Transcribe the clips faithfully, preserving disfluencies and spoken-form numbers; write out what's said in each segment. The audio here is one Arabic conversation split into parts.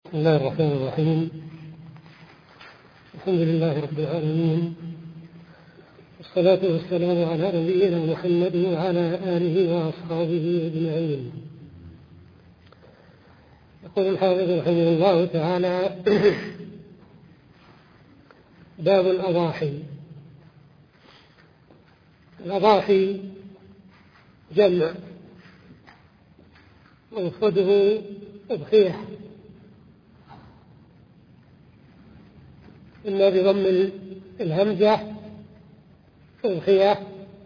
بسم الله الرحمن الرحيم. الحمد لله رب العالمين، والصلاة والسلام على نبينا محمد وعلى آله وأصحابه أجمعين. يقول الحافظ رحمه الله تعالى: باب الأضاحي. الأضاحي جمع، ومفرده أضحية، إما بضم الهمزة أضحية،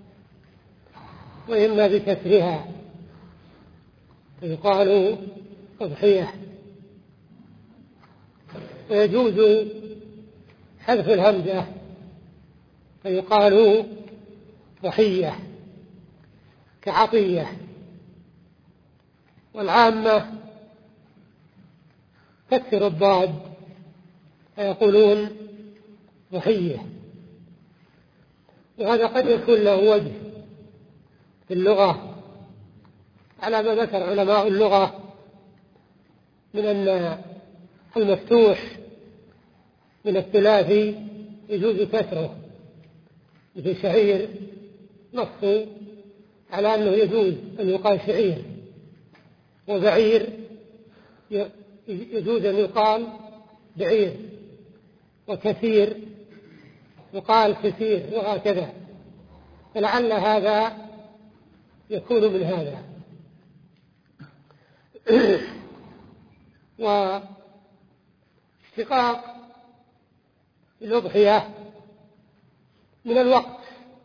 وإما بكسرها فيقال أضحية. ويجوز حذف الهمزة فيقال ضحية كعطية. والعامة تكسر الضاد فيقولون ضحية. وهذا قد يكون له وجه في اللغة على ما ذكر علماء اللغة من أن المفتوح من الثلاثي يجوز كسره، مثل شعير نص على أنه يجوز أن يقال شعير، وبعير يجوز أن يقال بعير، وكثير يقال كثير، وهكذا. فلعل هذا يكون من هذا. واشتقاق الأضحية من الوقت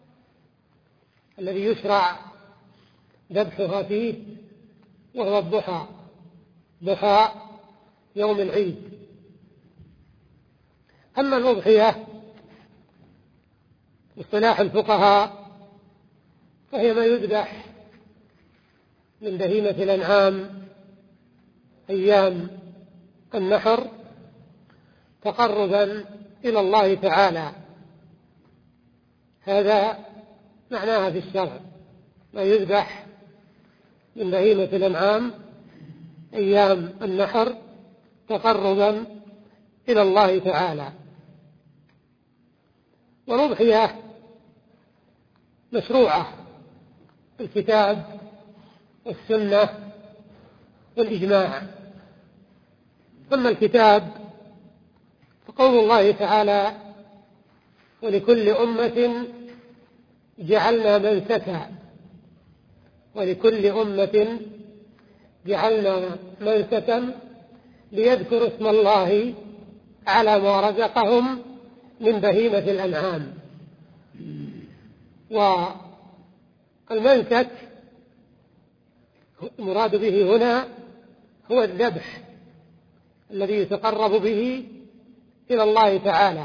الذي يشرع ذبحها فيه، وهو الضحى، ضحى يوم العيد. أما الأضحية باصطلاح الفقهاء فهي ما يذبح من بهيمة الأنعام أيام النحر تقربا إلى الله تعالى. هذا معناها في الشرع، ما يذبح من بهيمة الأنعام أيام النحر تقربا إلى الله تعالى. والأضحية مشروعة الكتاب والسنة والإجماع. أما الكتاب فقول الله تعالى: ولكل أمة جعلنا منسكا، ولكل أمة جعلنا منسكا ليذكروا اسم الله على ما رزقهم من بهيمة الأنعام. والمنسك المراد به هنا هو الذبح الذي يتقرب به إلى الله تعالى.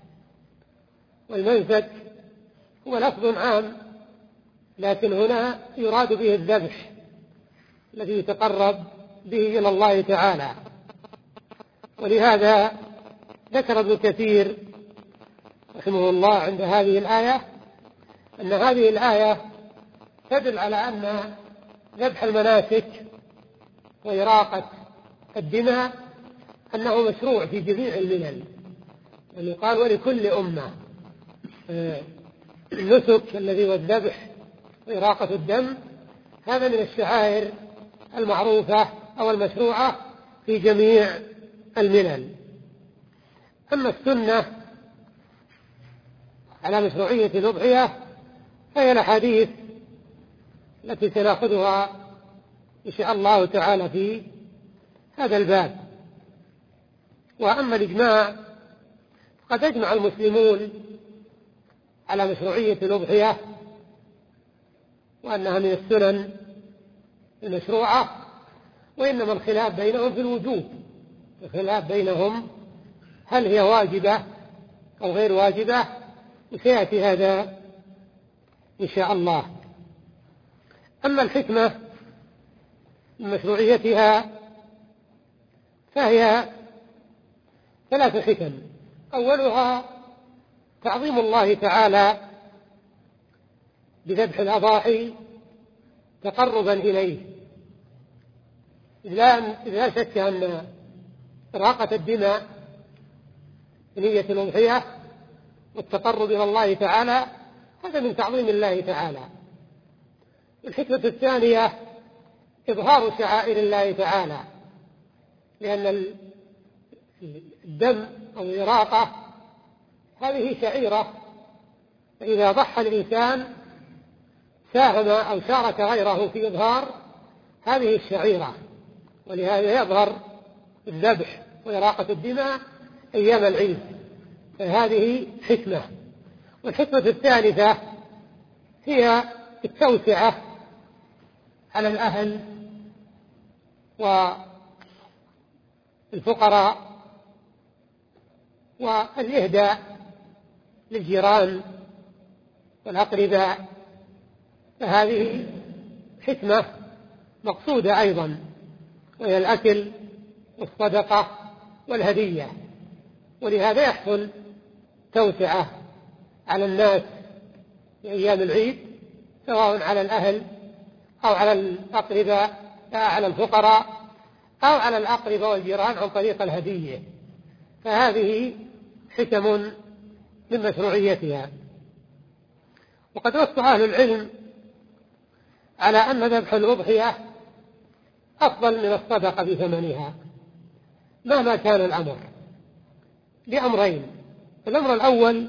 والمنسك هو لفظ عام، لكن هنا يراد به الذبح الذي يتقرب به إلى الله تعالى. ولهذا ذكر ابن كثير رحمه الله عند هذه الآية أن هذه الآية تدل على أن ذبح المناسك وإراقة الدماء أنه مشروع في جميع الملل. يعني قال: ولكل أمة. النسك الذي هو الذبح وإراقة الدم هذا من الشعائر المعروفة أو المشروعة في جميع الملل. أما السنة على مشروعية الأضحية فهي الأحاديث التي سنأخذها إن شاء الله تعالى في هذا الباب. وأما الإجماع قد أجمع المسلمون على مشروعية الأضحية وأنها من السنن المشروعة، وإنما الخلاف بينهم في الوجوب. الخلاف بينهم هل هي واجبة أو غير واجبة، وسيأتي هذا إن شاء الله. أما الحكمة من مشروعيتها فهي ثلاث حكم. أولها تعظيم الله تعالى بذبح الأضاحي تقربا إليه، إذ لا شك أن إراقة الدماء بنية الأضحية والتقرب إلى الله تعالى، هذا من تعظيم الله تعالى. الحكمة الثانية إظهار شعائر الله تعالى، لأن الدم أو الإراقة هذه شعيرة، فإذا ضحى الإنسان ساهم أو شارك غيره في إظهار هذه الشعيرة، ولهذا يظهر الذبح وإراقة الدماء أيام العيد، فهذه حكمة. والحكمة الثالثة هي التوسعة على الأهل والفقراء والإهداء للجيران والأقرباء، فهذه حكمة مقصودة أيضا، وهي الأكل والصدقة والهدية. ولهذا يحصل توسعة على الناس في أيام العيد، سواء على الأهل أو على الأقرباء أو على الفقراء أو على الأقرباء والجيران عن طريق الهدية، فهذه حكم من مشروعيتها. وقد نص أهل العلم على أن ذبح الأضحية أفضل من الصدقة بثمنها مهما كان الأمر، لأمرين. الأمر الأول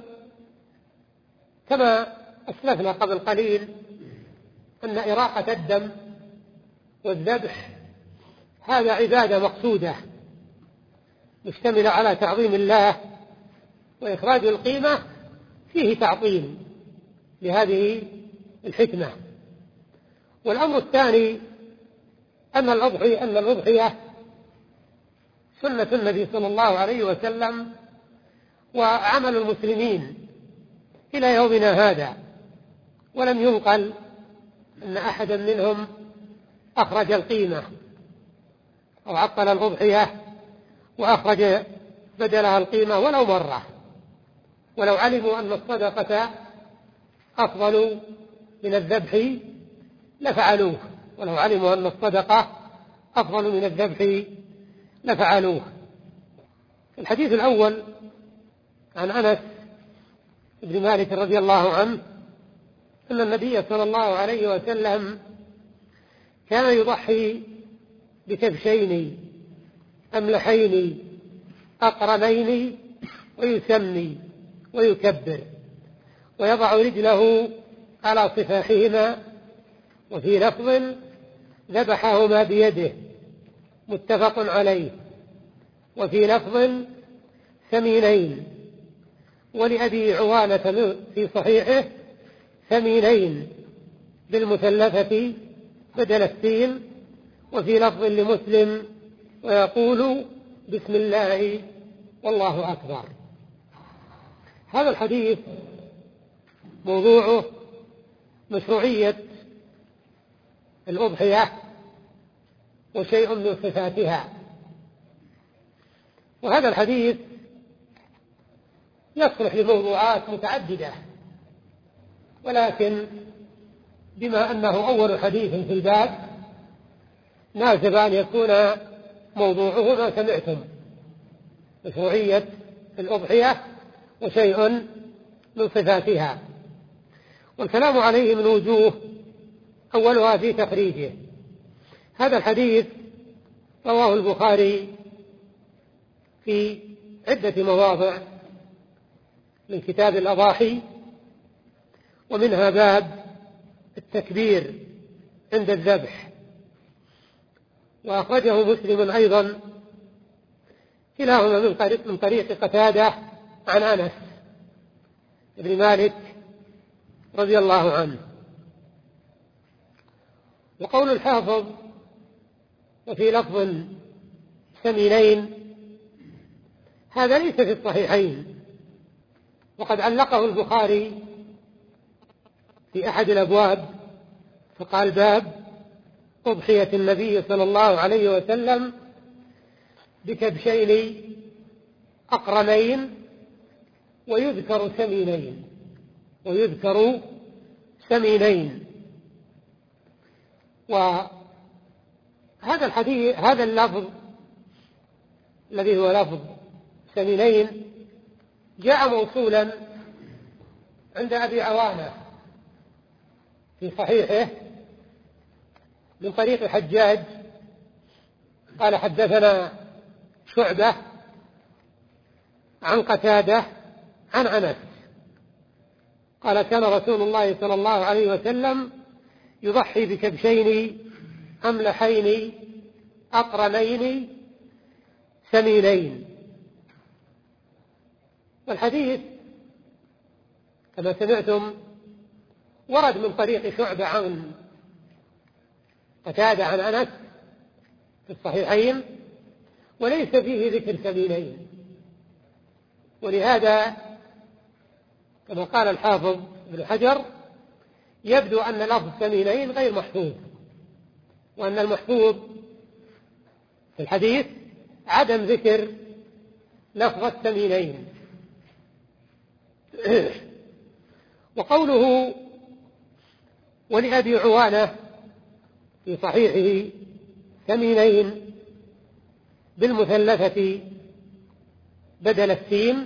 كما أسلفنا قبل قليل أن إراقة الدم والذبح هذا عبادة مقصودة مشتملة على تعظيم الله، وإخراج القيمة فيه تعظيم لهذه الحكمة. والأمر الثاني أن الأضحية أن الأضحية سنة النبي صلى الله عليه وسلم وعمل المسلمين إلى يومنا هذا، ولم ينقل أن أحدا منهم أخرج القيمة أو عطل الأضحية وأخرج بدلها القيمة ولو مرة، ولو علموا أن الصدقة أفضل من الذبح لفعلوه، ولو علموا أن الصدقة أفضل من الذبح لفعلوه. الحديث الأول عن أنس بن مالك رضي الله عنه أن النبي صلى الله عليه وسلم كان يضحي بكبشين أملحين أقرنين ويسمي ويكبر ويضع رجله على صفاحهما، وفي لفظ ذبحهما بيده متفق عليه، وفي لفظ ثمينين، ولأبي عوانة في صحيحه ثمينين بالمثلثة بدل السين، وفي لفظ لمسلم ويقول بسم الله والله أكبر. هذا الحديث موضوعه مشروعية الأضحية وشيء من صفاتها. وهذا الحديث يصلح لموضوعات متعددة، ولكن بما أنه أول حديث في الباب ناسب أن يكون موضوعه ما سمعتم، مشروعية الأضحية وشيء من صفاتها. والكلام عليه من وجوه، أولها في تخريجه. هذا الحديث رواه البخاري في عدة مواضع من كتاب الأضاحي، ومنها باب التكبير عند الذبح، وأخرجه مسلم أيضا كلاهما من طريق قتادة عن أنس بن مالك رضي الله عنه. وقول الحافظ وفي لفظ ثمينين هذا ليس في الصحيحين، وقد علقه البخاري في أحد الأبواب فقال باب أضحية النبي صلى الله عليه وسلم بكبشين أقرنين ويذكر ثمينين ويذكر ثمينين. وهذا الحديث هذا اللفظ الذي هو لفظ سمينين جاء موصولا عند أبي عوانة في صحيحه من طريق حجاج قال حدثنا شعبة عن قتادة عن أنس قال كان رسول الله صلى الله عليه وسلم يضحي بكبشين أملحين أقرنين سمينين. والحديث كما سمعتم ورد من طريق شعبة عن قتادة عن أنس في الصحيحين وليس فيه ذكر سمينين، ولهذا كما قال الحافظ ابن حجر يبدو أن لفظ سمينين غير محفوظ، وأن المحفوظ في الحديث عدم ذكر لفظ السمينين. وقوله ولأبي عوانة في صحيحه ثمينين بالمثلثة بدل السين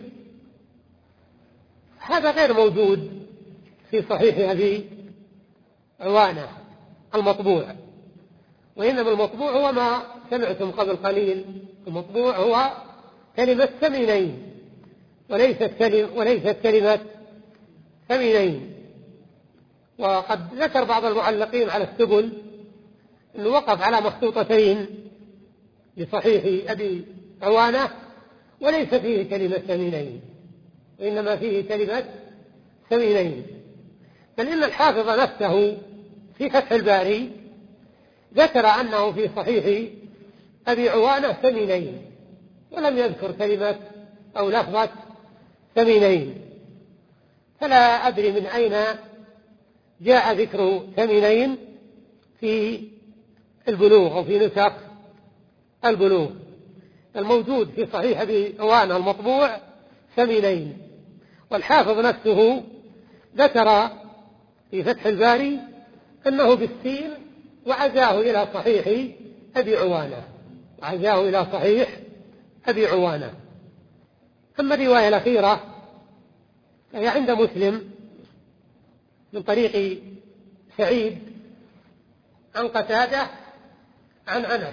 هذا غير موجود في صحيح أبي عوانة المطبوع، وإنما المطبوع هو ما سمعتم قبل قليل، المطبوع هو كلمة ثمينين وليست كلمة, وليست كلمة ثمينين. وقد ذكر بعض المعلقين على السبل أنه وقف على مخطوطتين لصحيح أبي عوانة وليس فيه كلمة ثمينين وإنما فيه كلمة ثمينين، بل إن الحافظ نفسه في فتح الباري ذكر أنه في صحيح أبي عوانة ثمينين ولم يذكر كلمة أو لفظة ثمينين، فلا أدري من أين جاء ذكر ثمينين في البلوغ أو في نسخ البلوغ. الموجود في صحيح أبي عوانة المطبوع ثمينين، والحافظ نفسه ذكر في فتح الباري أنه بالسين وعزاه إلى صحيح أبي عوانة وعزاه إلى صحيح أبي عوانة. أما الرواية الأخيرة فهي عند مسلم من طريق سعيد عن قتادة عن أنس،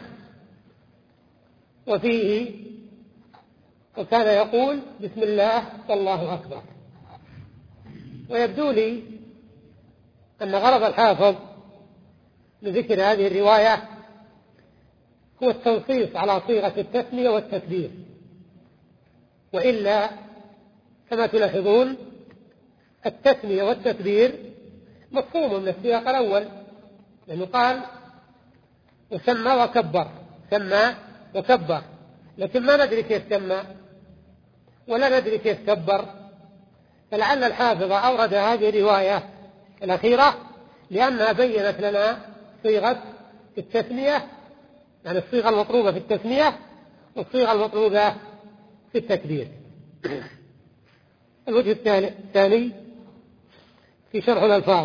وفيه وكان يقول بسم الله والله أكبر. ويبدو لي أن غرض الحافظ لذكر هذه الرواية هو التنصيص على صيغة التثنية والتكبير، وإلا كما تلاحظون التثنية والتكبير مفهوم من السياق الأول، لأنه قال وسمى وكبر، سمى وكبر، لكن ما ندري كيف سمى ولا ندري كيف كبر، فلعل الحافظ أورد هذه الرواية الأخيرة لأنها بيّنت لنا صيغة التثنية، يعني الصيغة المطلوبة في التثنية والصيغة المطلوبة في التكبير. الوجه الثاني في شرح الألفاظ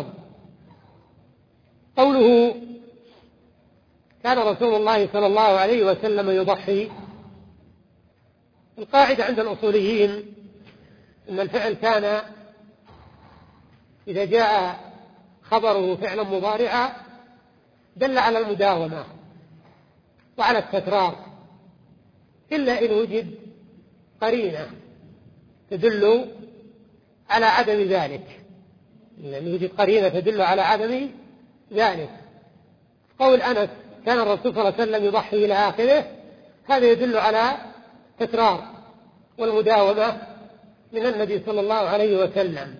قوله كان رسول الله صلى الله عليه وسلم يضحي. القاعدة عند الأصوليين أن الفعل كان إذا جاء خبره فعلا مضارعا دل على المداومة وعلى التكرار، إلا إن وجد قرينة تدل على عدم ذلك، إن وجد قرينة تدل على عدم ذلك. قول أنس كان الرسول صلى الله عليه وسلم يضحي إلى آخره هذا يدل على تكرار والمداومة من النبي صلى الله عليه وسلم.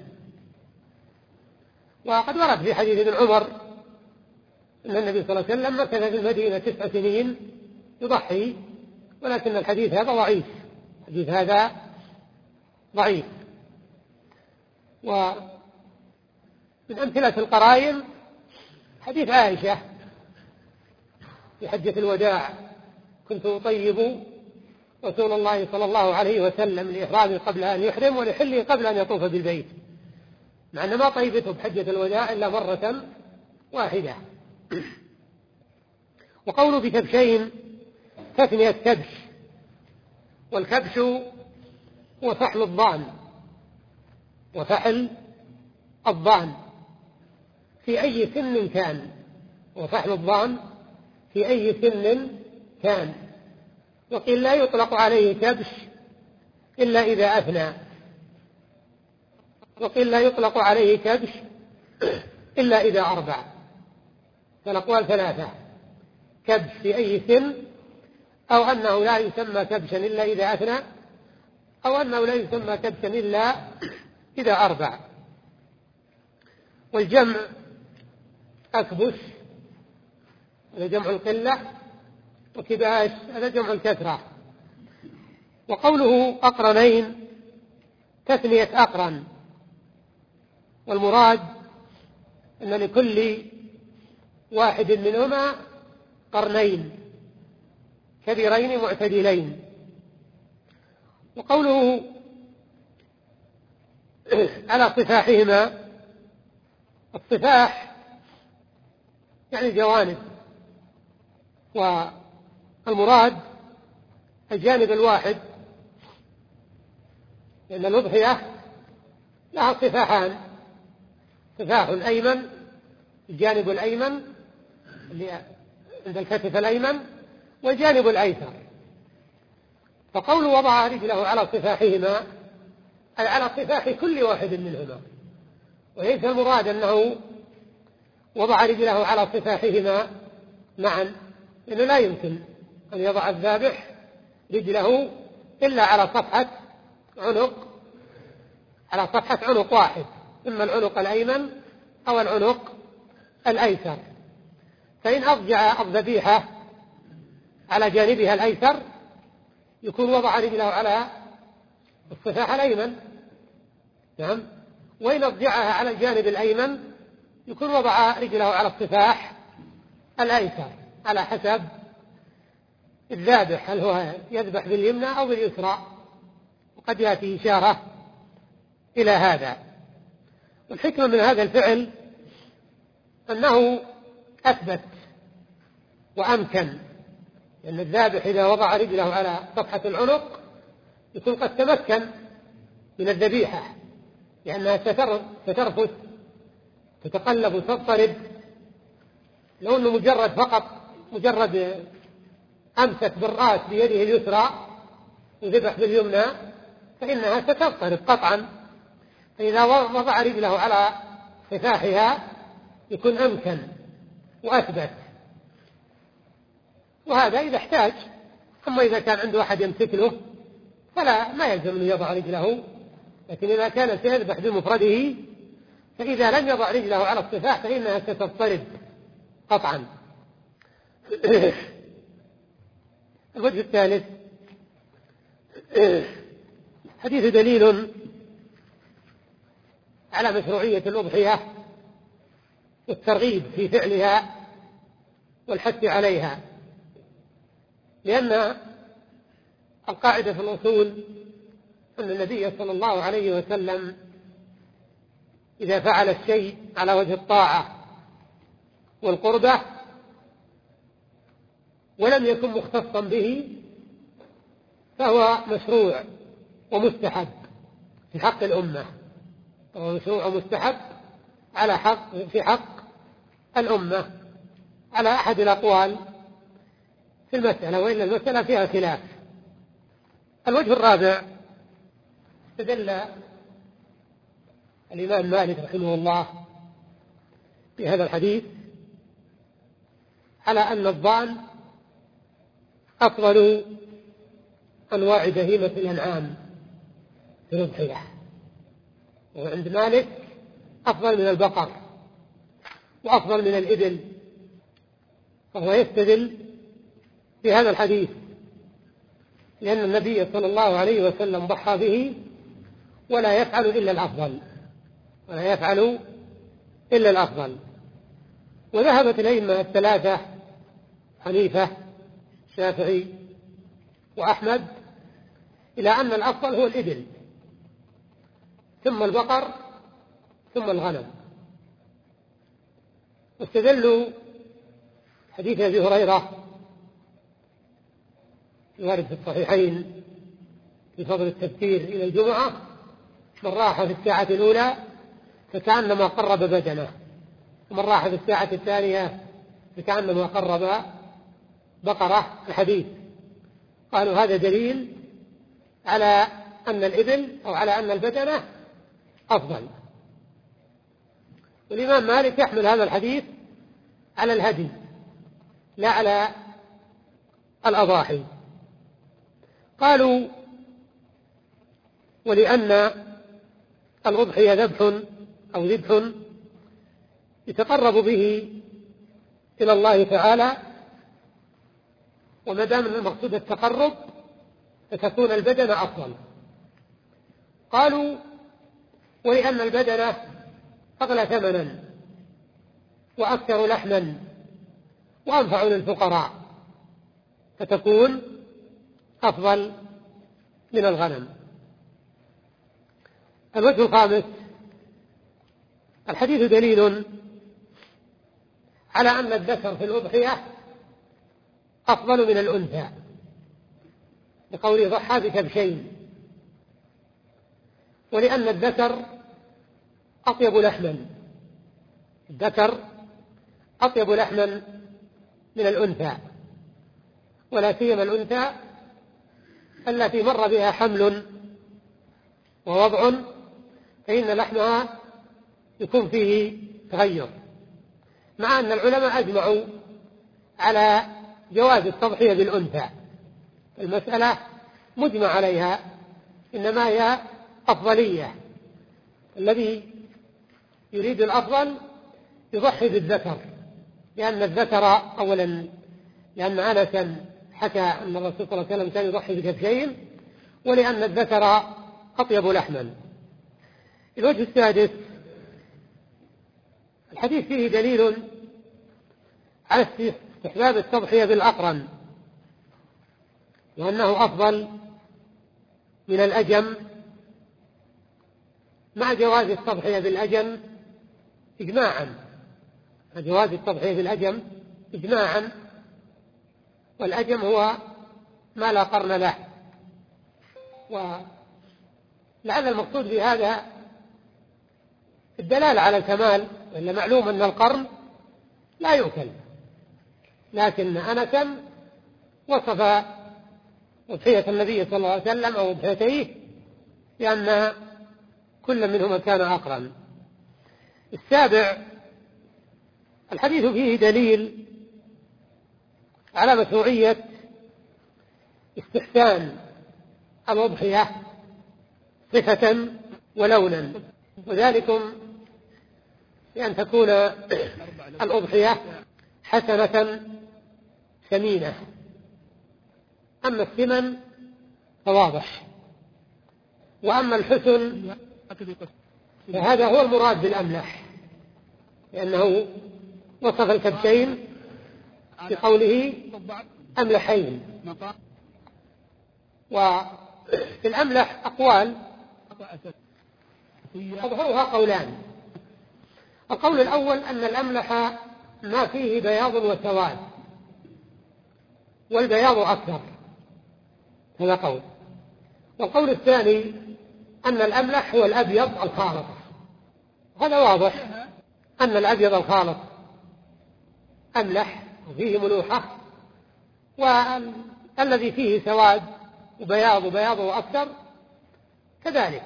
وقد ورد في حديث ابن عمر أن النبي صلى الله عليه وسلم مكث في المدينة تسع سنين يضحي، ولكن الحديث هذا ضعيف، الحديث هذا ضعيف. ومن أمثلة القرائن حديث عائشة في حجة الوداع كنت أطيب رسول الله صلى الله عليه وسلم لإحرامه قبل أن يحرم ولحله قبل أن يطوف بالبيت، مع أن ما طيبته بحجة الوداع إلا مرة واحدة. وقوله بكبشين تثنية كبش والكبش هو فحل الضأن، وفحل الضأن في أي سن كان، وفحل الضأن في أي سن كان. وقيل لا يطلق عليه كبش إلا إذا أثنى، وقيل لا يطلق عليه كبش إلا إذا أربع. فالأقوال ثلاثة: كبش في أي سن، أو أنه لا يسمى كبشا إلا إذا أثنى، أو أنه لا يسمى كبشا إلا إذا أربع. والجمع أكبش هذا جمع القلة، وكباش هذا جمع الكثرة. وقوله أقرنين تثنية أقرن، والمراد أن لكل واحد منهما قرنين كبيرين معتدلين. وقوله على صفاحهما، الصفاح يعني جوانب، والمراد الجانب الواحد، لأن الأضحية لها صفاحان: صفاح أيمن، الجانب الأيمن اللي عند الكتف الأيمن، والجانب الأيسر. فقول وضع رجله على صفاحهما أي على صفاح كل واحد منهما، وليس المراد أنه وضع رجله على صفاحهما معا، لأنه لا يمكن أن يضع الذابح رجله إلا على صفحة عنق على صفحة عنق واحد، إما العنق الأيمن أو العنق الأيسر. فإن أضجع الذبيحة على جانبها الأيسر يكون وضع رجله على الصفاح الأيمن، نعم. وإن أضجعها على الجانب الأيمن يكون وضع رجله على الصفاح الأيسر، على حسب الذابح، هل هو يذبح باليمنى أو باليسرى، وقد يأتي إشارة إلى هذا. والحكمة من هذا الفعل أنه أثبت وأمكن، لأن الذابح إذا وضع رجله على صفحة العنق يكون قد تمكن من الذبيحة، لأنها سترفث تتقلب وتضطرب. لو أنه مجرد فقط مجرد أمسك بالرأس بيده اليسرى وذبح باليمنى فإنها ستضطرب قطعا. فإذا وضع رجله على صفاحها يكون أمكن وأثبت، وهذا إذا احتاج. أما إذا كان عنده أحد يمسك له فلا ما يلزم أن يضع رجله، لكن إذا كان سيذبح بمفرده فإذا لم يضع رجله على الصفاح فإنها ستضطرب قطعا. الوجه الثالث: حديث دليل على مشروعية الأضحية والترغيب في فعلها والحث عليها، لأن القاعدة في الأصول أن النبي صلى الله عليه وسلم إذا فعل الشيء على وجه الطاعة والقربة ولم يكن مختصا به فهو مشروع ومستحب في حق الأمة، فهو مشروع ومستحب على حق في حق الأمة على أحد الأقوال في المسألة، وإلا المسألة فيها خلاف. الوجه الرابع: استدل الإمام مالك رحمه الله في هذا الحديث على أن الضأن أفضل أنواع بهيمة الأنعام في الأضحية، وعند مالك أفضل من البقر وأفضل من الإبل، فهو يستدل بهذا الحديث لأن النبي صلى الله عليه وسلم ضحى به ولا يفعل إلا الأفضل ولا يفعل إلا الأفضل. وذهبت الأئمة الثلاثة حنيفة الشافعي وأحمد إلى أن الأفضل هو الإبل، ثم البقر، ثم الغنم. واستدلوا حديث أبي هريرة الوارد في الصحيحين في فضل التبكير إلى الجمعة: من راح في الساعة الأولى فكأنما قرب بدنه، ومن راح في الساعة الثانية فكأنما قرب بقرة. الحديث قالوا هذا دليل على أن الإبل أو على أن البدنة أفضل. والإمام مالك يحمل هذا الحديث على الهدي لا على الأضاحي. قالوا ولأن الأضحية ذبح أو ذبح يتقرب به إلى الله تعالى، وما دام المقصود التقرب فتكون البدنة أفضل. قالوا ولأن البدنة أغلى ثمنا وأكثر لحما وأنفع للفقراء فتكون أفضل من الغنم. الوجه الخامس: الحديث دليل على أن الذكر في الأضحية أفضل من الأنثى، لقوله ضحى بكبشين، ولأن الذكر أطيب لحما، الذكر أطيب لحما من الأنثى، ولا سيما الأنثى التي مر بها حمل ووضع فإن لحمها يكون فيه تغير، مع أن العلماء أجمعوا على جواز التضحية بالأنثى. المسألة مجمع عليها، إنما هي أفضلية، الذي يريد الأفضل يضحي بالذكر، لأن الذكر أولا لأن أنسا حكى أن الرسول صلى الله عليه وسلم كان يضحي بكبشين، ولأن الذكر أطيب لحما. الوجه السادس: الحديث فيه دليل على استحباب التضحية بالأقرن، وأنه أفضل من الأجم، مع جواز التضحية بالأجم إجماعا، مع جواز التضحية بالأجم إجماعا، والأجم هو ما لا قرن له. ولعل المقصود بهذا الدلالة على الكمال، وإلا معلوم أن القرن لا يؤكل، لكن أنسا وصف أضحية النبي صلى الله عليه وسلم أو أضحيتيه لأن كل منهما كان أقرن. السابع: الحديث فيه دليل على مشروعية استحسان الأضحية صفة ولونا، وذلكم بأن تكون الأضحية حسنة ثمينة. أما الثمن فواضح، وأما الحسن فهذا هو المراد بالأملح، لأنه وصف الكبشين بقوله أملحين. وفي الأملح أقوال أظهرها قولان: القول الأول أن الأملح ما فيه بياض وسواد، والبياض أكثر، هذا قول. والقول الثاني أن الأملح هو الأبيض الخالص، هذا واضح أن الأبيض الخالص أملح وفيه ملوحة، والذي فيه سواد وبياض وبياضه أكثر كذلك.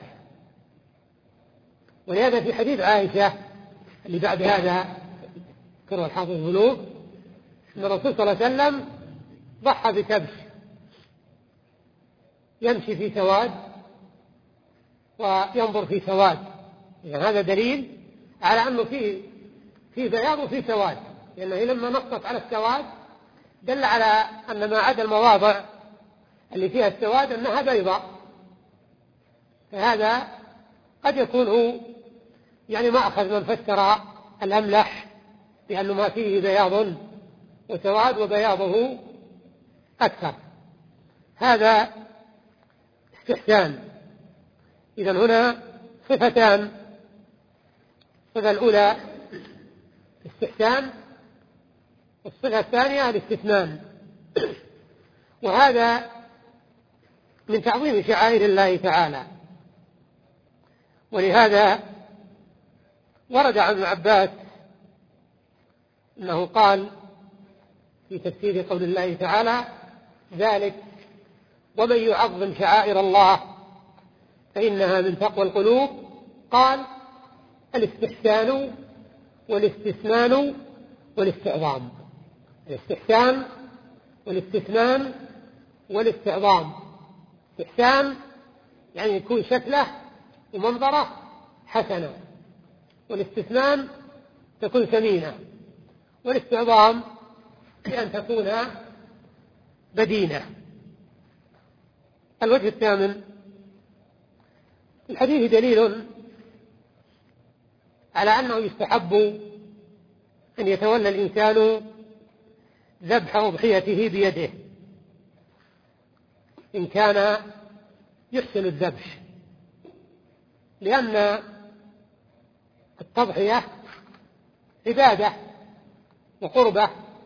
ولهذا في حديث عائشة اللي بعد هذا كره الحافظ البلوغ أن الرسول صلى الله عليه وسلم ضحى بكبش يمشي في سواد وينظر في سواد، يعني هذا دليل على أنه فيه في بياض وفي سواد، لأنه لما نصت على السواد دل على أن ما عدا المواضع اللي فيها السواد أنها بيضاء. فهذا قد يكون هو يعني ما أخذ من فسر الأملح لأنه ما فيه بياض وسواد وبياضه أكثر، هذا استحسان. إذن هنا صفتان: الصفة الأولى استحسان، والصفة الثانية الاستثنان. وهذا من تعظيم شعائر الله تعالى. ولهذا ورد عن ابن عباس أنه قال في تفسير قول الله تعالى: ذلك ومن يعظم شعائر الله فإنها من تقوى القلوب، قال: الاستحسان والاستثنان والاستعظام. الاستحسان والاستثنان والاستعظام. استحسان يعني يكون شكله ومنظره حسنا، والاستثنان تكون ثمينة، والاستعظام بأن تكون بدينة. الوجه الثامن: الحديث دليل على أنه يستحب أن يتولى الإنسان ذبح أضحيته بيده إن كان يحسن الذبح، لأن التضحية عبادة وقربة.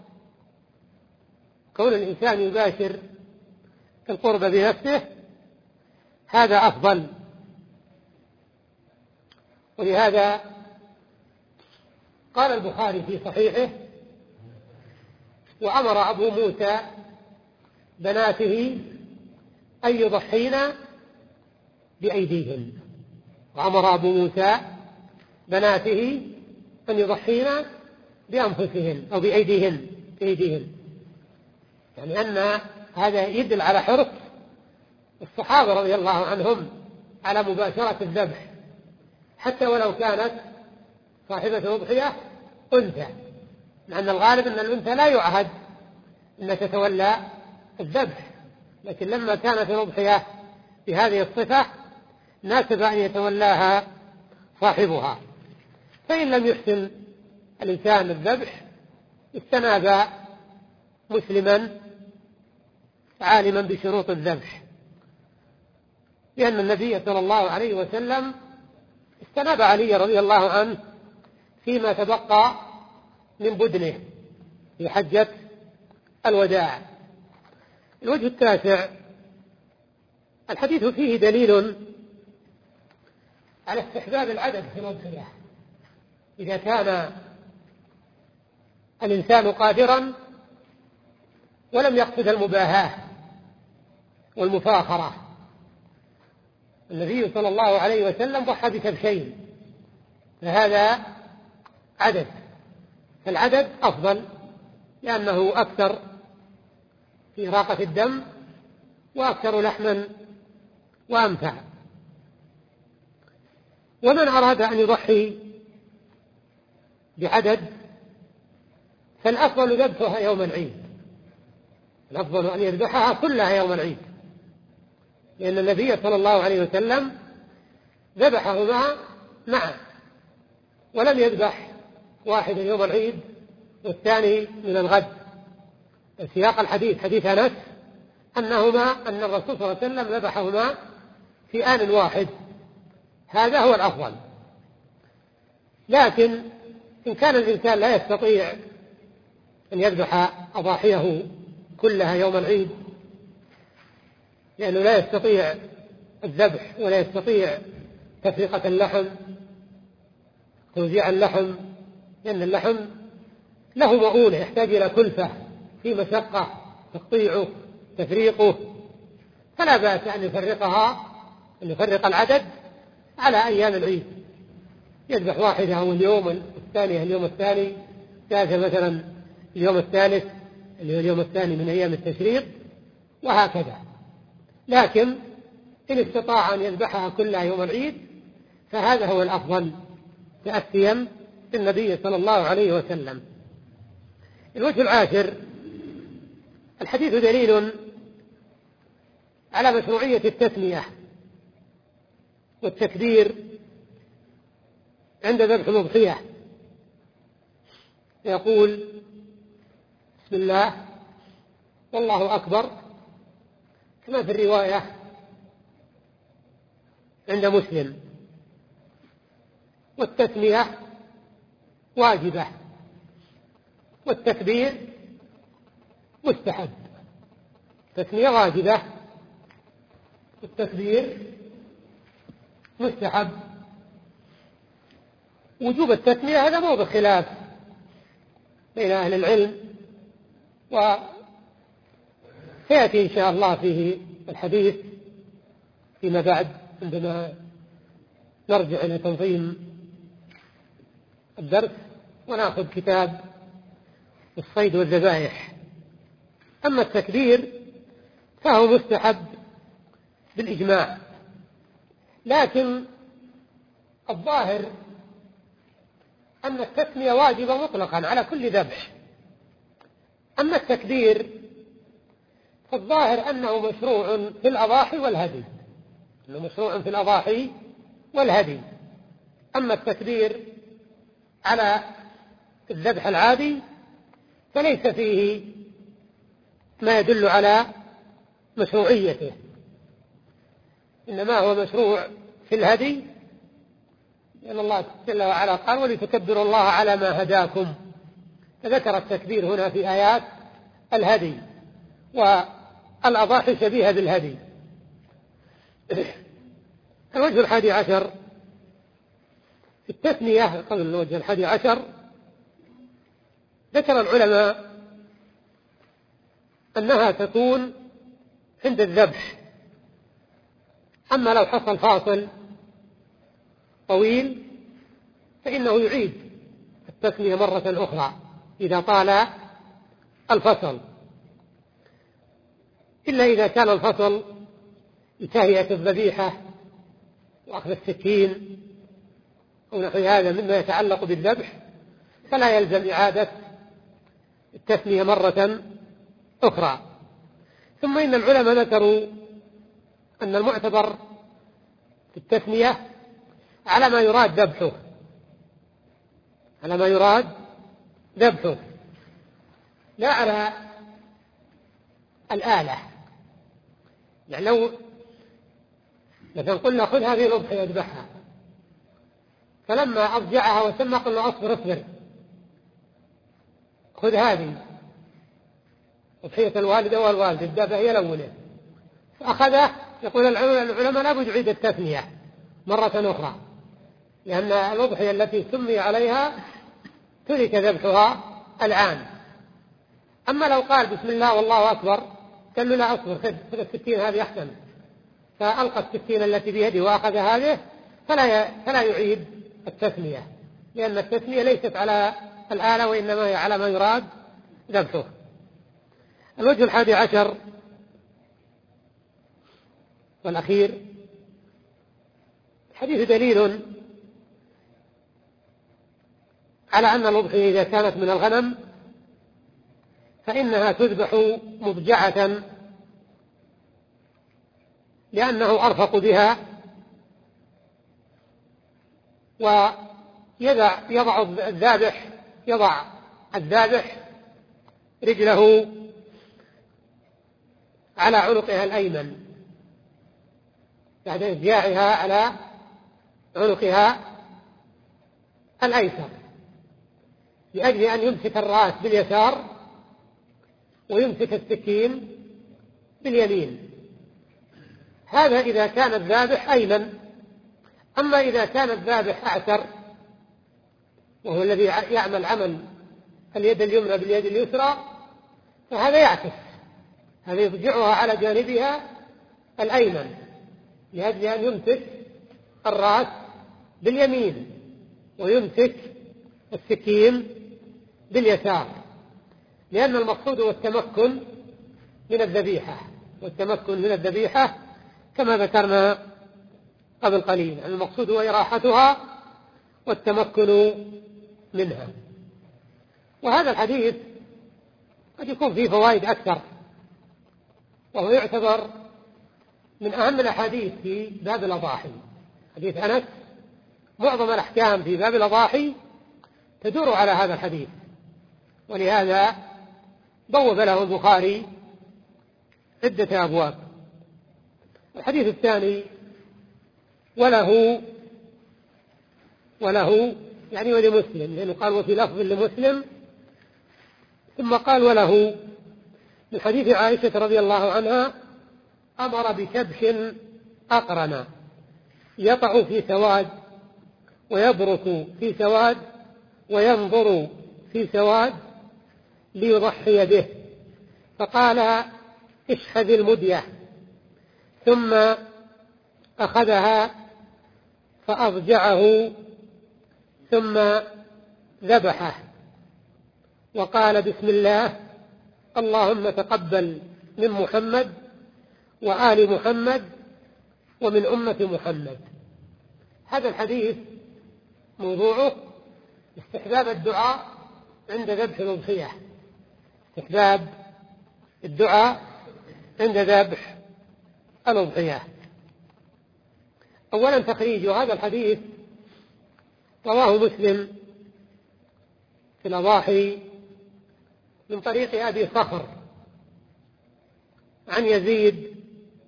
كون الإنسان يباشر القربة بنفسه هذا أفضل. ولهذا قال البخاري في صحيحه: وأمر أبو موسى بناته أن يضحين بأيديهن. وأمر أبو موسى بناته أن يضحين بأنفسهن أو بأيديهن بأيديهن يعني أن هذا يدل على حرص الصحابة رضي الله عنهم على مباشرة الذبح، حتى ولو كانت صاحبة الأضحية أنثى، لأن الغالب أن الأنثى لا يعهد أن تتولى الذبح، لكن لما كانت الأضحية بهذه الصفة ناسب أن يتولاها صاحبها. فإن لم يحسن الإنسان الذبح استناب مسلما عالما بشروط الذبح، لأن النبي صلى الله عليه وسلم استناب علي رضي الله عنه فيما تبقى من بدنه في حجة الوداع. الوجه التاسع: الحديث فيه دليل على استحباب العدد في الأضحية إذا كان الإنسان قادرا ولم يقصد المباهاة والمفاخرة. النبي صلى الله عليه وسلم ضحى بكبشين، فهذا عدد، فالعدد أفضل لأنه أكثر في إراقة الدم وأكثر لحما وأنفع. ومن أراد أن يضحي بعدد فالأفضل ذبحها يوم العيد، الأفضل أن يذبحها كلها يوم العيد، لأن النبي صلى الله عليه وسلم ذبحهما معا ولم يذبح واحد يوم العيد والثاني من الغد. سياق الحديث حديث أنس أنهما أن الرسول صلى الله عليه وسلم ذبحهما في آن واحد، هذا هو الأفضل. لكن إن كان الإنسان لا يستطيع أن يذبح أضاحيه كلها يوم العيد لأنه لا يستطيع الذبح ولا يستطيع تفرقة اللحم توزيع اللحم، لأن اللحم له مؤونة يحتاج إلى كلفة في مشقة تقطيعه تفريقه، فلا بأس أن يفرقها أن يفرق العدد على أيام العيد، يذبح واحدة اليوم الثاني اليوم الثاني ثالثة مثلا اليوم الثالث اللي هو اليوم الثاني من أيام التشريق وهكذا. لكن إن استطاع أن يذبحها كلها يوم العيد فهذا هو الأفضل تأسيا بالنبي صلى الله عليه وسلم. الوجه العاشر: الحديث دليل على مشروعية التسمية والتكبير عند ذبح الأضحية، يقول: بسم الله والله أكبر، كما في الرواية عند مسلم. والتسمية واجبة والتكبير مستحب. تسمية واجبة التكبير مستحب. وجوب التسمية هذا موضع خلاف بين أهل العلم، وسيأتي إن شاء الله فيه الحديث فيما بعد عندما نرجع إلى تنظيم الدرس ونأخذ كتاب الصيد والذبائح. أما التكبير فهو مستحب بالإجماع، لكن الظاهر أن التسمية واجبة مطلقا على كل ذبح. أما التكبير فالظاهر أنه مشروع في الأضاحي والهدي، أنه مشروع في الأضاحي والهدي. أما التكبير على الذبح العادي فليس فيه ما يدل على مشروعيته، إنما هو مشروع في الهدي، لأن الله جل وعلا قال ولتكبروا الله على ما هداكم، فذكر التكبير هنا في آيات الهدي، والأضاحي شبيهة بالهدي. الوجه الحادي عشر في التثنية، قبل الوجه الحادي عشر ذكر العلماء أنها تكون عند الذبح، أما لو حصل فاصل طويل فإنه يعيد التثنية مرة أخرى إذا طال الفصل، إلا إذا كان الفصل لتهيئة الذبيحة وأخذ السكين أو نحو هذا مما يتعلق بالذبح، فلا يلزم إعادة التثنية مرة أخرى. ثم إن العلماء ذكروا أن المعتبر في التثنية على ما يراد ذبحه، على ما يراد ذبحه لا على الآلة. يعني لو مثلا قلنا خذ هذه الأضحية اذبحها، فلما أضجعها وسمى قلنا أصبر أصبر خذ هذه أضحية الوالدة والوالد الدابة هي الأولى، فأخذه يقول العلماء لا بد يعيد التثنية مرة أخرى، لأن الأضحية التي سمي عليها ترك ذبحها الآن. أما لو قال بسم الله والله أكبر قال له لا أصبر خذ الستين هذه أحسن، فألقى الستين التي بيده وأخذ هذه، فلا فلا يعيد التثنية، لأن التثنية ليست على الآلة وإنما هي على ما يراد ذبحه. الوجه الحادي عشر والأخير الحديث دليل على أن الأضحية إذا كانت من الغنم فإنها تذبح مضجعة، لأنه أرفق بها، ويضع يضع الذابح يضع الذابح رجله على عنقها الأيمن بعد إضجاعها على عنقها الأيسر، لأجل أن يمسك الرأس باليسار ويمسك السكين باليمين. هذا إذا كان الذابح أيمن. أما إذا كان الذابح أعسر وهو الذي يعمل عمل اليد اليمنى باليد اليسرى فهذا يعكس، هذا يضجعها على جانبها الأيمن لأجل أن يمسك الرأس باليمين ويمسك السكين باليسار، لأن المقصود هو التمكن من الذبيحة، والتمكن من الذبيحة كما ذكرنا قبل قليل المقصود هو إراحتها والتمكن منها. وهذا الحديث قد يكون فيه فوائد أكثر، وهو يعتبر من أهم الأحاديث في باب الأضاحي. حديث أنس معظم الأحكام في باب الأضاحي تدور على هذا الحديث، ولهذا بوب له البخاري عدة أبواب. الحديث الثاني وله وله يعني ولمسلم، لأنه قال وفي لفظ لمسلم ثم قال وله من حديث عائشة رضي الله عنها أمر بكبش أقرن يطع في سواد ويبرك في سواد وينظر في سواد ليضحي به، فقال اشحذ المدية، ثم أخذها فأضجعه ثم ذبحه وقال بسم الله اللهم تقبل من محمد وآل محمد ومن أمة محمد. هذا الحديث موضوعه استحباب الدعاء عند ذبح الأضحية، استحباب الدعاء عند ذبح الأضحية. أولا تخريج هذا الحديث رواه مسلم في الأضاحي من طريق أبي صخر عن يزيد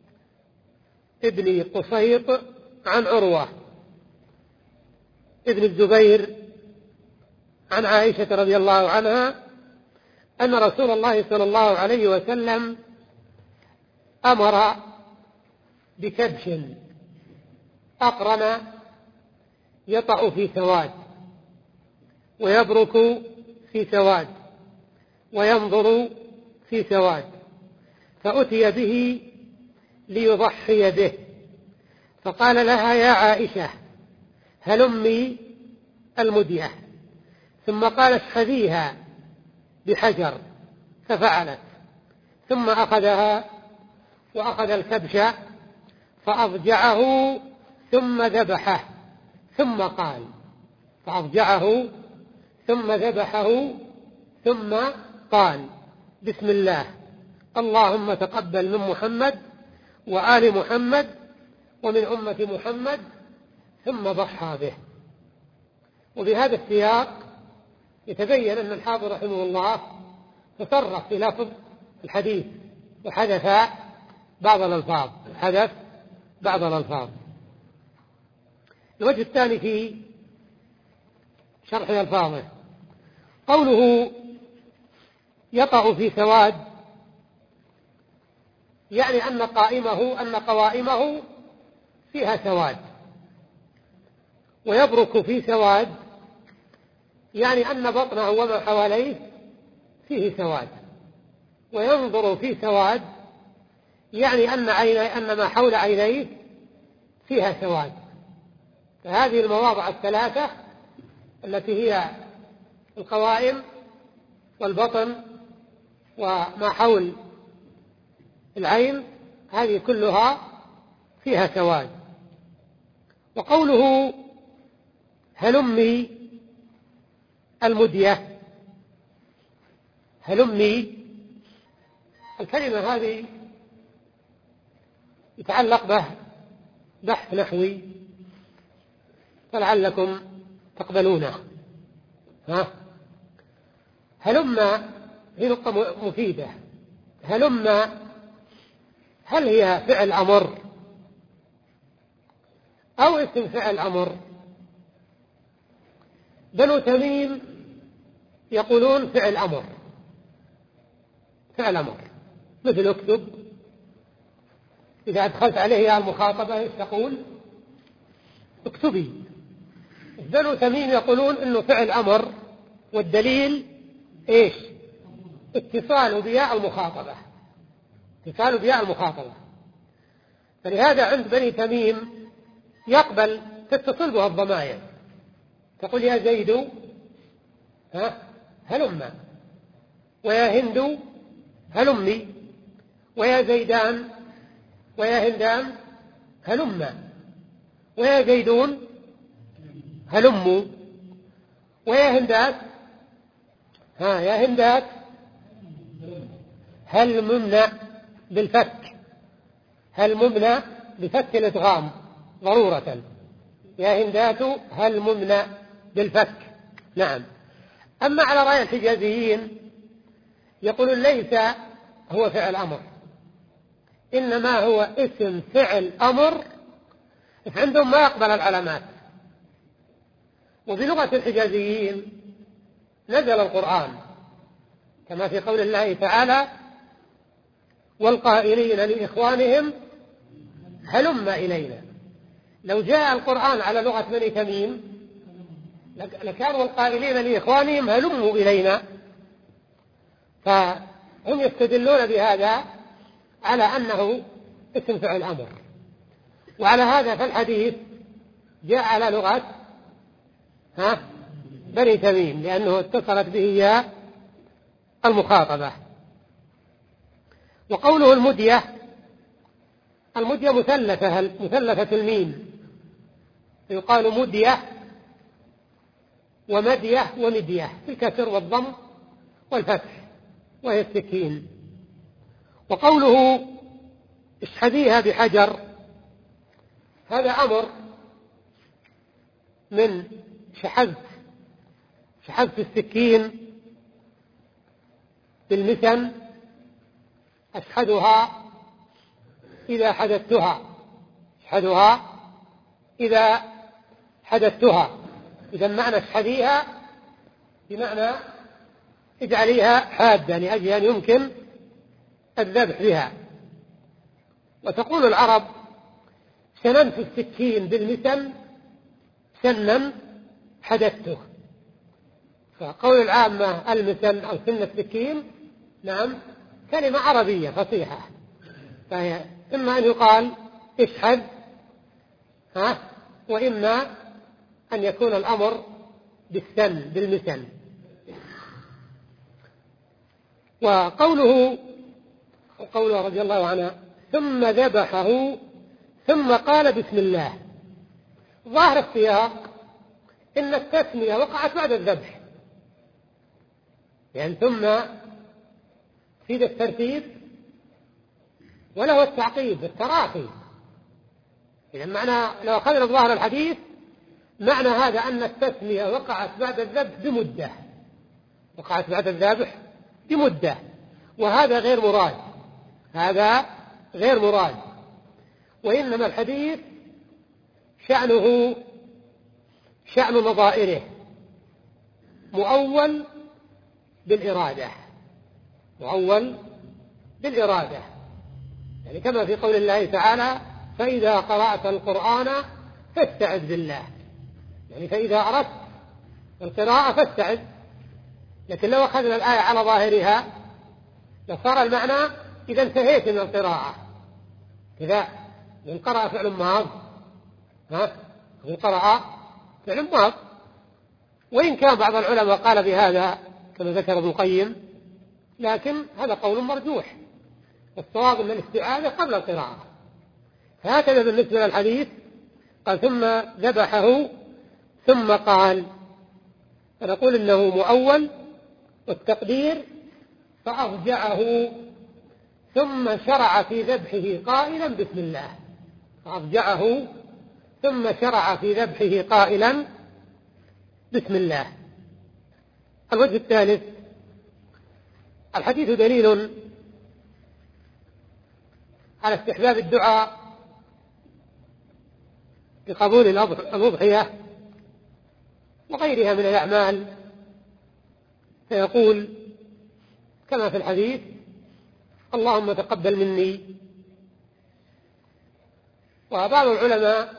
ابن قصيط عن عروة ابن الزبير عن عائشة رضي الله عنها أن رسول الله صلى الله عليه وسلم أمر بكبش أقرن يطأ في سواد ويبرك في سواد وينظر في سواد، فأتي به ليضحي به، فقال لها يا عائشة هلمي المدية، ثم قال اشحذيها بحجر، ففعلت، ثم أخذها وأخذ الكبش فأضجعه ثم ذبحه، ثم قال فأضجعه ثم ذبحه ثم قال بسم الله اللهم تقبل من محمد وآل محمد ومن أمة محمد، ثم ضحى به. وبهذا السياق يتبين أن الحافظ رحمه الله تصرف في لفظ الحديث وحدث بعض الألفاظ حدث بعض الألفاظ. الوجه الثاني في شرح ألفاظه قوله يقع في سواد، يعني أن قائمه أن قوائمه فيها سواد، ويبرك في سواد يعني أن بطنه وما حواليه فيه سواد، وينظر في سواد يعني أن عيني أن ما حول عينيه فيها سواد. فهذه المواضع الثلاثة التي هي القوائم والبطن وما حول العين هذه كلها فيها سواد. وقوله هلمي المدية، هلمي الكلمة هذه يتعلق به بحث نحوي فلعلكم تقبلونه. ها هلما هي نقطة مفيدة. هلما هل هي فعل أمر أو اسم فعل أمر؟ بنو تميم يقولون فعل أمر، فعل أمر مثل اكتب، إذا أدخلت عليه المخاطبة تقول اكتبي. بنو تميم يقولون إنه فعل أمر، والدليل إيش؟ اتصال بياء المخاطبة، اتصال بياء المخاطبة. فلهذا عند بني تميم يقبل تتصل بها الضمائر، تقول يا زيد ها هلما، ويا هند هلمي، ويا زيدان ويا هندان هلما، ويا زيدون هلموا، ويا هندات ها يا هندات هل ممنع بالفك، هل ممنع بفك الإدغام ضرورة، يا هندات هل ممنع بالفك. نعم. أما على رأي الحجازيين يقولون ليس هو فعل أمر، إنما هو اسم فعل أمر عندهم ما يقبل العلامات. وبلغة الحجازيين نزل القرآن كما في قول الله تعالى والقائلين لإخوانهم هلم إلينا. لو جاء القرآن على لغة بني تميم لكانوا القائلين لإخوانهم هلموا إلينا. فهم يستدلون بهذا على أنه اسم فعل أمر. وعلى هذا فالحديث جاء على لغة ها بني تميم لأنه اتصلت به ياء المخاطبة. وقوله المدية، المدية مثلثة مثلثة الميم، يقال مدية ومدية ومدية بالكسر والضم والفتح، وهي السكين. وقوله اشحذيها بحجر، هذا أمر من شحذت شحذت السكين بالمثل، أشحذها إذا حدثتها، أشحذها إذا حدثتها. إذا معنى اشحذيها بمعنى اجعليها حادة لأجل أن يمكن الذبح بها. وتقول العرب سننت السكين بالمثل سنا حدثته. فقول العامة المثل أو سن السكين نعم كلمة عربية فصيحة، فهي إما أن يقال اشحذ ها وإما أن يكون الأمر بالسن بالمثل. وقوله قوله رضي الله عنه ثم ذبحه ثم قال بسم الله، ظاهر السياق إن التسمية وقعت بعد الذبح، يعني ثم في الترتيب وله التعقيب التراخي. إذا معنى لو أخذنا ظاهر الحديث معنى هذا أن التسمية وقعت بعد الذبح بمدة، وقعت بعد الذبح بمدة، وهذا غير مراد، هذا غير مراد. وإنما الحديث شأنه شأن نظائره مؤول بالإرادة، مؤول بالإرادة، يعني كما في قول الله تعالى فإذا قرأت القرآن فاستعذ بالله، يعني فإذا أردت القراءة فاستعذ. لكن لو أخذنا الآية على ظاهرها لصار المعنى إذا انتهيت من القراءة كذا، من قرأ فعل ماض ها من قرأ فعل ماض. وإن كان بعض العلماء قال بهذا كما ذكر ابن القيم، لكن هذا قول مرجوح، الصواب أن الاستعاذة قبل القراءة. هكذا بالنسبة للحديث قال ثم ذبحه ثم قال، فنقول إنه مؤول، والتقدير فأضجعه ثم شرع في ذبحه قائلا بسم الله، فأضجعه ثم شرع في ذبحه قائلا بسم الله. الوجه الثالث، الحديث دليل على استحباب الدعاء بقبول الأضحية وغيرها من الأعمال، فيقول كما في الحديث اللهم تقبل مني. وبعض العلماء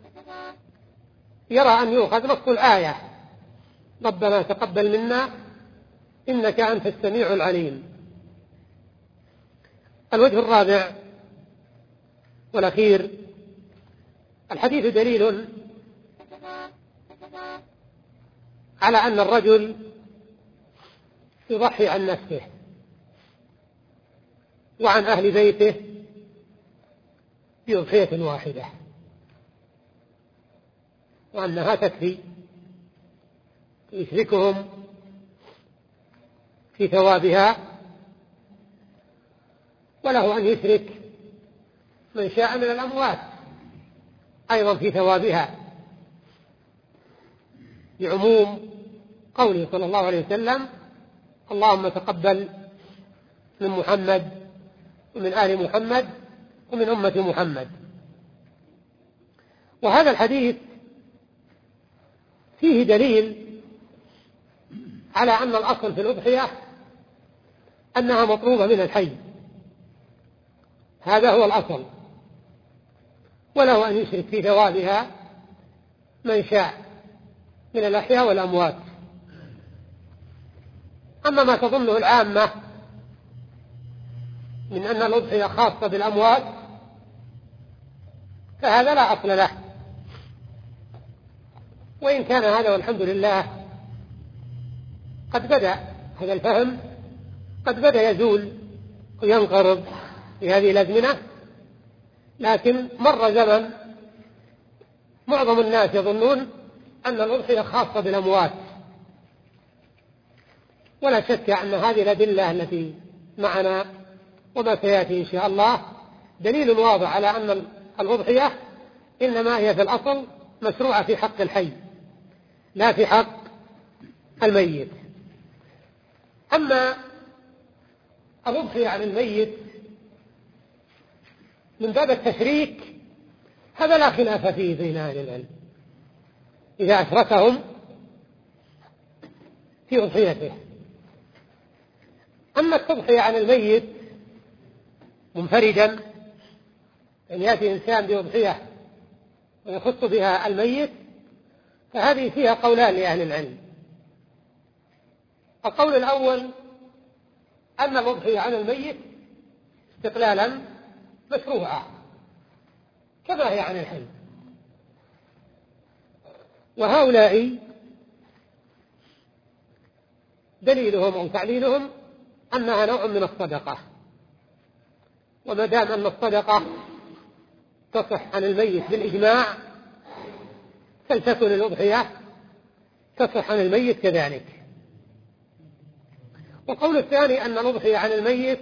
يرى أن يؤخذ نص الآية ربنا تقبل منا إنك أنت السميع العليم. الوجه الرابع والأخير، الحديث دليل على أن الرجل يضحي عن نفسه وعن أهل بيته بأضحية واحدة، وأنها تكفي، يشركهم في ثوابها، وله أن يشرك من شاء من الأموات أيضا في ثوابها، بعموم قوله صلى الله عليه وسلم اللهم تقبل من محمد ومن آل محمد ومن أمة محمد. وهذا الحديث فيه دليل على أن الأصل في الأضحية أنها مطلوبة من الحي، هذا هو الأصل. وله أن يشرك في ثوابها من شاء من الأحياء والأموات. أما ما تظنه العامة من أن الأضحية خاصة بالأموات فهذا لا أصل له، وإن كان هذا والحمد لله قد بدأ هذا الفهم قد بدأ يزول وينقرض في هذه الأزمنة، لكن مر زمن معظم الناس يظنون أن الأضحية خاصة بالأموات، ولا شك أن هذه الأدلة التي معنا وما سيأتي إن شاء الله دليل واضح على أن الأضحية إنما هي في الأصل مشروعة في حق الحي لا في حق الميت. أما الأضحية عن الميت من باب التشريك هذا لا خلاف فيه بين أهل العلم، إذا أشركهم في أضحيته. أما التضحية عن الميت منفردا، أن يأتي إنسان بأضحية ويخص بها الميت، فهذه فيها قولان لأهل العلم. القول الأول أن الأضحية عن الميت استقلالا مشروعة كما هي عن الحي، وهؤلاء دليلهم أو تعليلهم أنها نوع من الصدقة، وما دام أن الصدقة تصح عن الميت بالإجماع فلتكن الأضحية تصح عن الميت كذلك. والقول الثاني أن الأضحية عن الميت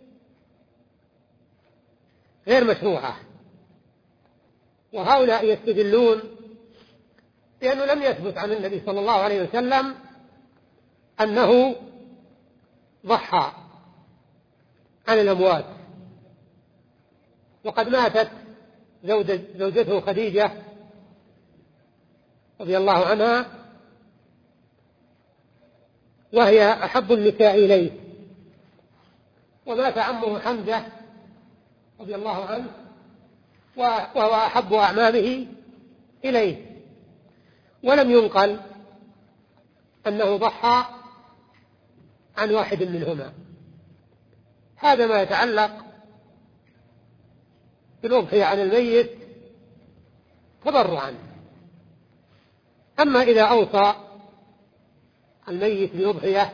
غير مشروعة، وهؤلاء يستدلون بأنه لم يثبت عن النبي صلى الله عليه وسلم أنه ضحى عن الأموات، وقد ماتت زوجته خديجة رضي الله عنها وهي أحب النساء إليه، ومات عمه حمزة رضي الله عنه وهو أحب أعمامه إليه، ولم ينقل أنه ضحى عن واحد منهما. هذا ما يتعلق بالأضحية عن الميت تبرعا. أما إذا أوصى الميت بأضحية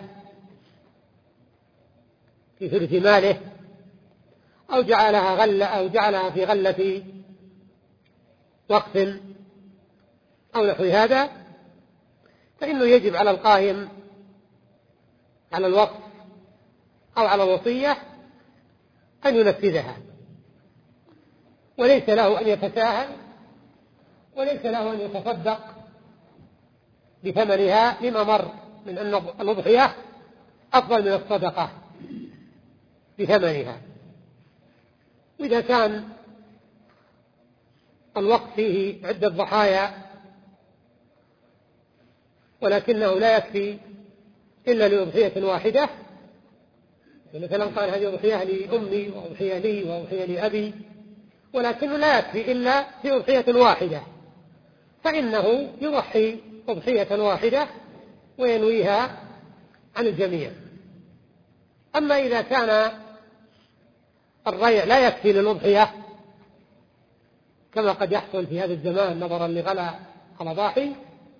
في ثلث ماله أو جعلها غلة أو جعلها في غلة وقف أو نحو هذا، فإنه يجب على القائم على الوقف أو على الوصية أن ينفذها، وليس له أن يتساهل، وليس له أن يتصدق بثمنها لما مر من أن الأضحية أفضل من الصدقة بثمنها. وإذا كان الوقت فيه عدة ضحايا ولكنه لا يكفي إلا لأضحية واحدة، مثلا قال هذه أضحية لأمي وأضحية لي وأضحية لأبي، ولكنه لا يكفي إلا في أضحية واحدة، فإنه يضحي أضحية واحدة وينويها عن الجميع. أما إذا كان الريع لا يكفي للأضحية كما قد يحصل في هذا الزمان نظرا لغلاء الأضاحي،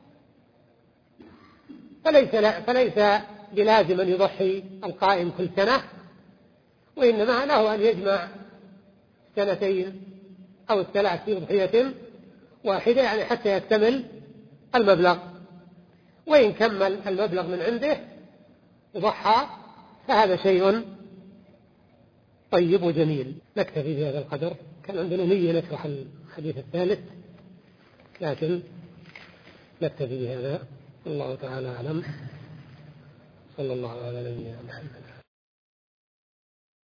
فليس, فليس بلازم أن يضحي القائم كل سنة، وإنما له أن يجمع سنتين أو الثلاث في أضحية واحدة، يعني حتى يكتمل المبلغ، وإن كمل المبلغ من عنده وضحى فهذا شيء طيب وجميل. نكتفي بهذا القدر، كان عندنا نية نشرح الحديث الثالث لكن نكتفي بهذا، الله تعالى أعلم. صلى الله على نبينا محمد.